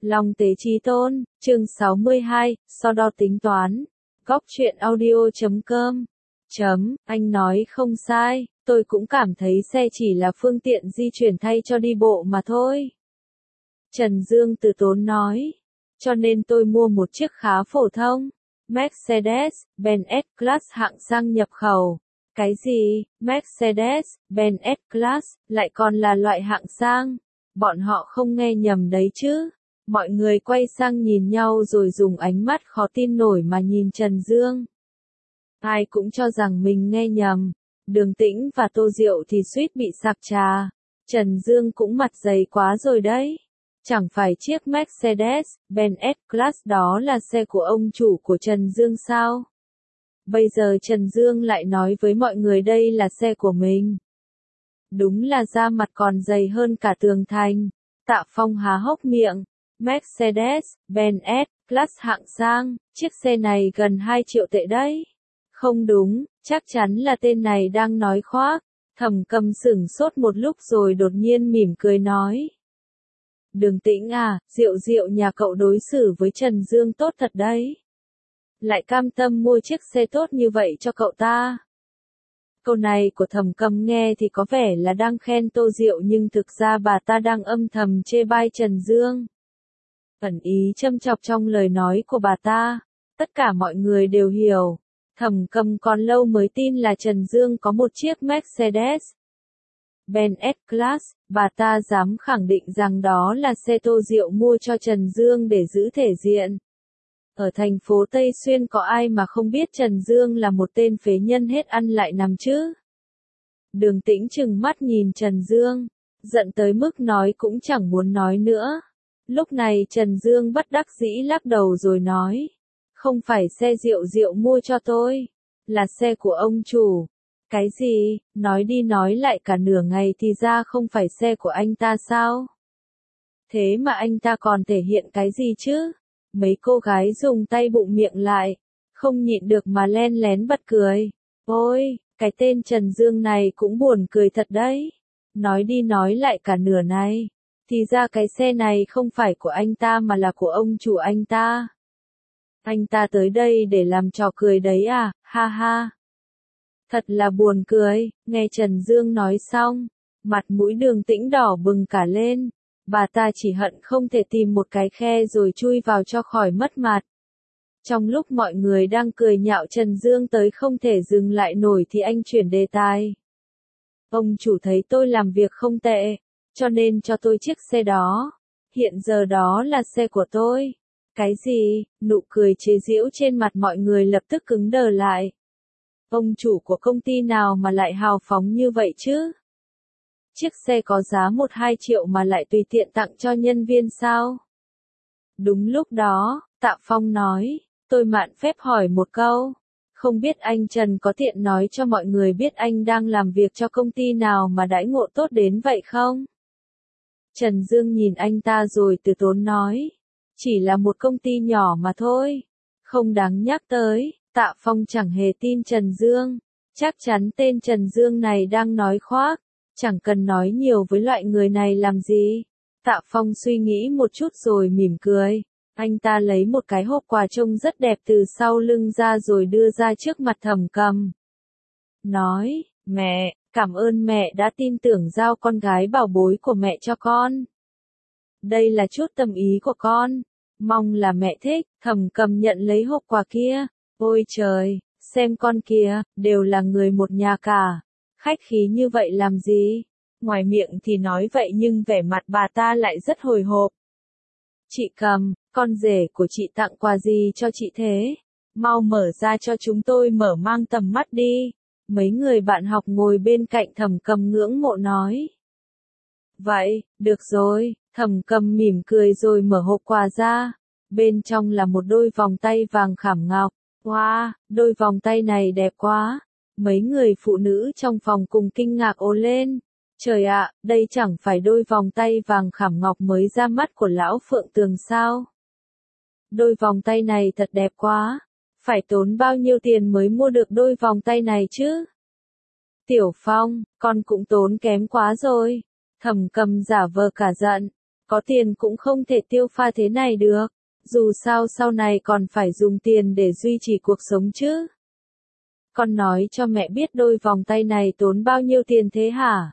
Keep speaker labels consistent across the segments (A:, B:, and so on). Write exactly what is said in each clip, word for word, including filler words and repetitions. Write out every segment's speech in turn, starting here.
A: Long tế chí tôn, chương sáu mươi hai, so đo tính toán. Góc truyện audio chấm com. Chấm, anh nói không sai, tôi cũng cảm thấy xe chỉ là phương tiện di chuyển thay cho đi bộ mà thôi. Trần Dương từ tốn nói. Cho nên tôi mua một chiếc khá phổ thông. Mercedes-Benz S-Class hạng sang nhập khẩu. Cái gì? Mercedes-Benz S-Class, lại còn là loại hạng sang. Bọn họ không nghe nhầm đấy chứ. Mọi người quay sang nhìn nhau rồi dùng ánh mắt khó tin nổi mà nhìn Trần Dương. Ai cũng cho rằng mình nghe nhầm. Đường Tĩnh và Tô Diệu thì suýt bị sặc trà. Trần Dương cũng mặt dày quá rồi đấy. Chẳng phải chiếc Mercedes-Benz S-Class đó là xe của ông chủ của Trần Dương sao? Bây giờ Trần Dương lại nói với mọi người đây là xe của mình. Đúng là da mặt còn dày hơn cả tường thành. Tạ Phong há hốc miệng. Mercedes-Benz S-Class hạng sang, chiếc xe này gần hai triệu tệ đấy. Không đúng, chắc chắn là tên này đang nói khoác. Thẩm Cầm sửng sốt một lúc rồi đột nhiên mỉm cười nói. Đường Tĩnh à, Diệu Diệu nhà cậu đối xử với Trần Dương tốt thật đấy. Lại cam tâm mua chiếc xe tốt như vậy cho cậu ta. Câu này của Thẩm Cầm nghe thì có vẻ là đang khen Tô Diệu nhưng thực ra bà ta đang âm thầm chê bai Trần Dương. Ẩn ý châm chọc trong lời nói của bà ta. Tất cả mọi người đều hiểu. Thẩm Cầm còn lâu mới tin là Trần Dương có một chiếc Mercedes Benz S-Class, bà ta dám khẳng định rằng đó là xe Tô Diệu mua cho Trần Dương để giữ thể diện. Ở thành phố Tây Xuyên có ai mà không biết Trần Dương là một tên phế nhân hết ăn lại nằm chứ? Đường Tĩnh trừng mắt nhìn Trần Dương, giận tới mức nói cũng chẳng muốn nói nữa. Lúc này Trần Dương bất đắc dĩ lắc đầu rồi nói. Không phải xe Diệu Diệu mua cho tôi, là xe của ông chủ. Cái gì, nói đi nói lại cả nửa ngày thì ra không phải xe của anh ta sao? Thế mà anh ta còn thể hiện cái gì chứ? Mấy cô gái dùng tay bụng miệng lại, không nhịn được mà len lén bật cười. Ôi, cái tên Trần Dương này cũng buồn cười thật đấy. Nói đi nói lại cả nửa này, thì ra cái xe này không phải của anh ta mà là của ông chủ anh ta. Anh ta tới đây để làm trò cười đấy à, ha ha. Thật là buồn cười, nghe Trần Dương nói xong, mặt mũi Đường Tĩnh đỏ bừng cả lên. Bà ta chỉ hận không thể tìm một cái khe rồi chui vào cho khỏi mất mặt. Trong lúc mọi người đang cười nhạo Trần Dương tới không thể dừng lại nổi thì anh chuyển đề tài. Ông chủ thấy tôi làm việc không tệ, cho nên cho tôi chiếc xe đó. Hiện giờ đó là xe của tôi. Cái gì? Nụ cười chế giễu trên mặt mọi người lập tức cứng đờ lại. Ông chủ của công ty nào mà lại hào phóng như vậy chứ? Chiếc xe có giá một hai triệu mà lại tùy tiện tặng cho nhân viên sao? Đúng lúc đó, Tạ Phong nói, tôi mạn phép hỏi một câu. Không biết anh Trần có tiện nói cho mọi người biết anh đang làm việc cho công ty nào mà đãi ngộ tốt đến vậy không? Trần Dương nhìn anh ta rồi từ tốn nói. Chỉ là một công ty nhỏ mà thôi. Không đáng nhắc tới. Tạ Phong chẳng hề tin Trần Dương. Chắc chắn tên Trần Dương này đang nói khoác. Chẳng cần nói nhiều với loại người này làm gì. Tạ Phong suy nghĩ một chút rồi mỉm cười. Anh ta lấy một cái hộp quà trông rất đẹp từ sau lưng ra rồi đưa ra trước mặt Thẩm Cầm. Nói, mẹ, cảm ơn mẹ đã tin tưởng giao con gái bảo bối của mẹ cho con. Đây là chút tâm ý của con. Mong là mẹ thích. Thẩm Cầm nhận lấy hộp quà kia. Ôi trời, xem con kìa, đều là người một nhà cả. Khách khí như vậy làm gì? Ngoài miệng thì nói vậy nhưng vẻ mặt bà ta lại rất hồi hộp. Chị Cầm, con rể của chị tặng quà gì cho chị thế? Mau mở ra cho chúng tôi mở mang tầm mắt đi. Mấy người bạn học ngồi bên cạnh Thẩm Cầm ngưỡng mộ nói. Vậy, được rồi, Thẩm Cầm mỉm cười rồi mở hộp quà ra. Bên trong là một đôi vòng tay vàng khảm ngọc. Wow, đôi vòng tay này đẹp quá. Mấy người phụ nữ trong phòng cùng kinh ngạc ồ lên. Trời ạ, đây chẳng phải đôi vòng tay vàng khảm ngọc mới ra mắt của lão Phượng Tường sao? Đôi vòng tay này thật đẹp quá. Phải tốn bao nhiêu tiền mới mua được đôi vòng tay này chứ? Tiểu Phong, con cũng tốn kém quá rồi. Thẩm Cầm giả vờ cả giận. Có tiền cũng không thể tiêu pha thế này được. Dù sao sau này còn phải dùng tiền để duy trì cuộc sống chứ. Con nói cho mẹ biết đôi vòng tay này tốn bao nhiêu tiền thế hả?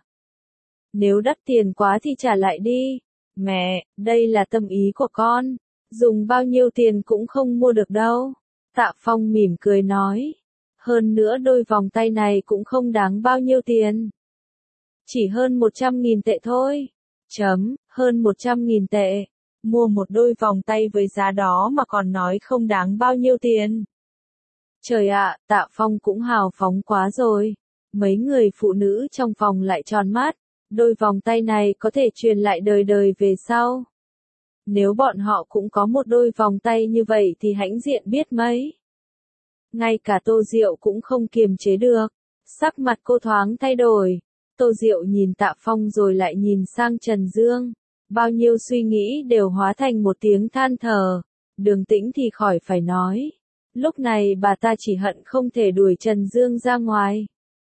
A: Nếu đắt tiền quá thì trả lại đi. Mẹ, đây là tâm ý của con. Dùng bao nhiêu tiền cũng không mua được đâu. Tạ Phong mỉm cười nói. Hơn nữa đôi vòng tay này cũng không đáng bao nhiêu tiền. Chỉ hơn một trăm nghìn tệ thôi. Chấm, hơn một trăm nghìn tệ. Mua một đôi vòng tay với giá đó mà còn nói không đáng bao nhiêu tiền. Trời ạ, Tạ Phong cũng hào phóng quá rồi. Mấy người phụ nữ trong phòng lại tròn mắt. Đôi vòng tay này có thể truyền lại đời đời về sau. Nếu bọn họ cũng có một đôi vòng tay như vậy thì hãnh diện biết mấy. Ngay cả Tô Diệu cũng không kiềm chế được. Sắc mặt cô thoáng thay đổi. Tô Diệu nhìn Tạ Phong rồi lại nhìn sang Trần Dương. Bao nhiêu suy nghĩ đều hóa thành một tiếng than thở. Đường Tĩnh thì khỏi phải nói. Lúc này bà ta chỉ hận không thể đuổi Trần Dương ra ngoài.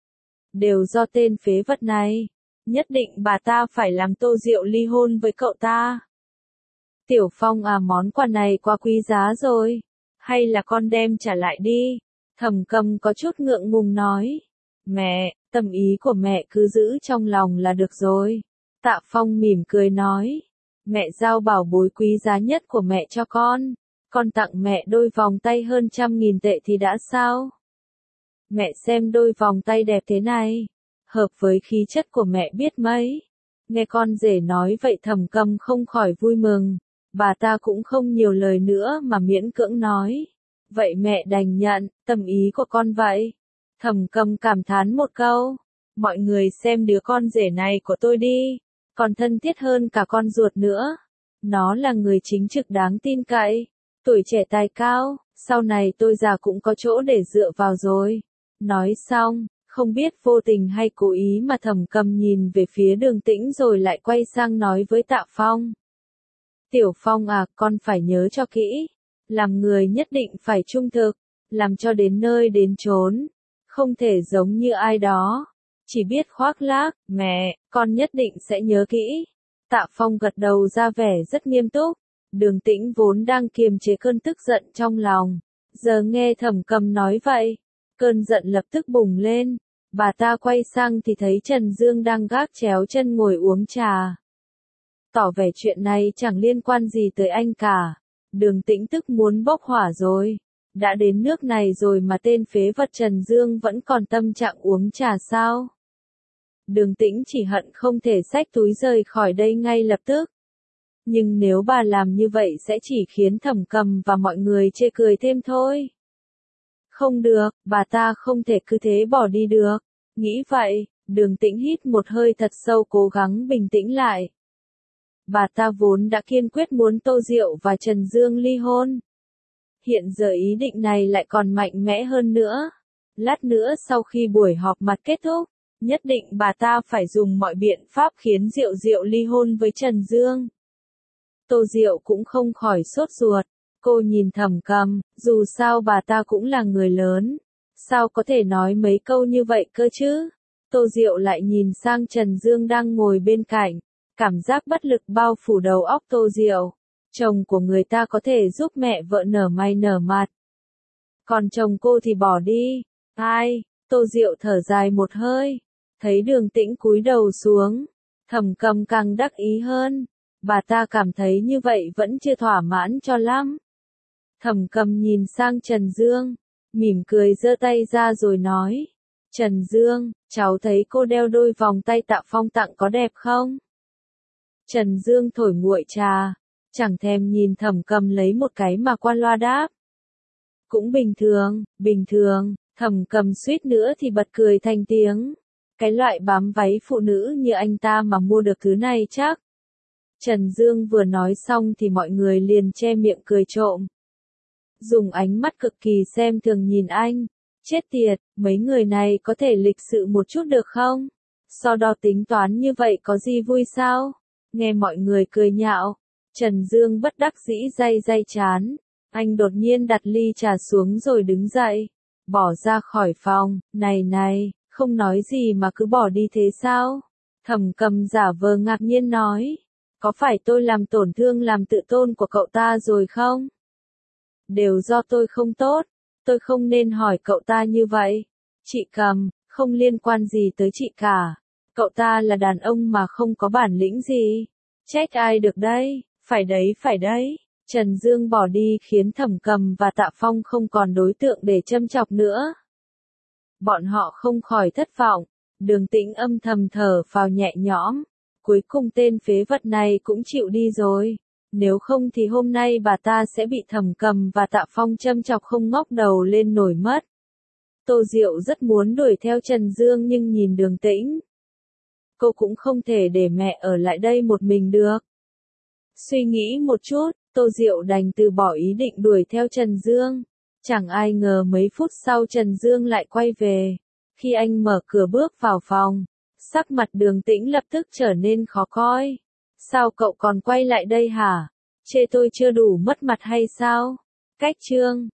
A: Đều do tên phế vật này. Nhất định bà ta phải làm Tô Diệu ly hôn với cậu ta. Tiểu Phong à, món quà này quá quý giá rồi. Hay là con đem trả lại đi. Thẩm Cầm có chút ngượng ngùng nói. Mẹ, tâm ý của mẹ cứ giữ trong lòng là được rồi. Tạ Phong mỉm cười nói. Mẹ giao bảo bối quý giá nhất của mẹ cho con. Con tặng mẹ đôi vòng tay hơn trăm nghìn tệ thì đã sao? Mẹ xem đôi vòng tay đẹp thế này. Hợp với khí chất của mẹ biết mấy. Nghe con rể nói vậy Thẩm Cầm không khỏi vui mừng. Bà ta cũng không nhiều lời nữa mà miễn cưỡng nói. Vậy mẹ đành nhận, tâm ý của con vậy. Thẩm Cầm cảm thán một câu. Mọi người xem đứa con rể này của tôi đi. Còn thân thiết hơn cả con ruột nữa. Nó là người chính trực đáng tin cậy. Tuổi trẻ tài cao, sau này tôi già cũng có chỗ để dựa vào rồi. Nói xong, không biết vô tình hay cố ý mà Thẩm Cầm nhìn về phía Đường Tĩnh rồi lại quay sang nói với Tạ Phong. Tiểu Phong à, con phải nhớ cho kỹ. Làm người nhất định phải trung thực. Làm cho đến nơi đến chốn. Không thể giống như ai đó. Chỉ biết khoác lác. Mẹ, con nhất định sẽ nhớ kỹ. Tạ Phong gật đầu ra vẻ rất nghiêm túc. Đường Tĩnh vốn đang kiềm chế cơn tức giận trong lòng. Giờ nghe Thẩm Cầm nói vậy. Cơn giận lập tức bùng lên. Bà ta quay sang thì thấy Trần Dương đang gác chéo chân ngồi uống trà. Tỏ vẻ chuyện này chẳng liên quan gì tới anh cả. Đường Tĩnh tức muốn bốc hỏa rồi. Đã đến nước này rồi mà tên phế vật Trần Dương vẫn còn tâm trạng uống trà sao? Đường Tĩnh chỉ hận không thể xách túi rời khỏi đây ngay lập tức. Nhưng nếu bà làm như vậy sẽ chỉ khiến Thẩm Cầm và mọi người chê cười thêm thôi. Không được, bà ta không thể cứ thế bỏ đi được. Nghĩ vậy, Đường Tĩnh hít một hơi thật sâu cố gắng bình tĩnh lại. Bà ta vốn đã kiên quyết muốn Tô Diệu và Trần Dương ly hôn. Hiện giờ ý định này lại còn mạnh mẽ hơn nữa. Lát nữa sau khi buổi họp mặt kết thúc, nhất định bà ta phải dùng mọi biện pháp khiến Diệu Diệu ly hôn với Trần Dương. Tô Diệu cũng không khỏi sốt ruột. Cô nhìn Thẩm Cầm, dù sao bà ta cũng là người lớn. Sao có thể nói mấy câu như vậy cơ chứ? Tô Diệu lại nhìn sang Trần Dương đang ngồi bên cạnh. Cảm giác bất lực bao phủ đầu óc Tô Diệu. Chồng của người ta có thể giúp mẹ vợ nở mày nở mặt. Còn chồng cô thì bỏ đi. Ai? Tô Diệu thở dài một hơi. Thấy Đường Tĩnh cúi đầu xuống. Thẩm Cầm càng đắc ý hơn. Bà ta cảm thấy như vậy vẫn chưa thỏa mãn cho lắm. Thẩm Cầm nhìn sang Trần Dương. Mỉm cười giơ tay ra rồi nói. Trần Dương, cháu thấy cô đeo đôi vòng tay Tạ Phong tặng có đẹp không? Trần Dương thổi nguội trà. Chẳng thèm nhìn Thẩm Cầm lấy một cái mà qua loa đáp. Cũng bình thường, bình thường. Thẩm Cầm suýt nữa thì bật cười thành tiếng. Cái loại bám váy phụ nữ như anh ta mà mua được thứ này chắc. Trần Dương vừa nói xong thì mọi người liền che miệng cười trộm. Dùng ánh mắt cực kỳ xem thường nhìn anh. Chết tiệt, mấy người này có thể lịch sự một chút được không? So đo tính toán như vậy có gì vui sao? Nghe mọi người cười nhạo. Trần Dương bất đắc dĩ day day chán. Anh đột nhiên đặt ly trà xuống rồi đứng dậy. Bỏ ra khỏi phòng. Này này, không nói gì mà cứ bỏ đi thế sao? Thẩm Cầm giả vờ ngạc nhiên nói. Có phải tôi làm tổn thương làm tự tôn của cậu ta rồi không? Đều do tôi không tốt, tôi không nên hỏi cậu ta như vậy. Chị Cầm, không liên quan gì tới chị cả. Cậu ta là đàn ông mà không có bản lĩnh gì. Trách ai được đây, phải đấy phải đấy. Trần Dương bỏ đi khiến Thẩm Cầm và Tạ Phong không còn đối tượng để châm chọc nữa. Bọn họ không khỏi thất vọng, Đường Tĩnh âm thầm thở phào nhẹ nhõm. Cuối cùng tên phế vật này cũng chịu đi rồi. Nếu không thì hôm nay bà ta sẽ bị Thẩm Cầm và Tạ Phong châm chọc không ngóc đầu lên nổi mất. Tô Diệu rất muốn đuổi theo Trần Dương nhưng nhìn Đường Tĩnh. Cô cũng không thể để mẹ ở lại đây một mình được. Suy nghĩ một chút, Tô Diệu đành từ bỏ ý định đuổi theo Trần Dương. Chẳng ai ngờ mấy phút sau Trần Dương lại quay về. Khi anh mở cửa bước vào phòng, sắc mặt Đường Tĩnh lập tức trở nên khó coi. Sao cậu còn quay lại đây hả? Chê tôi chưa đủ mất mặt hay sao? Cách chương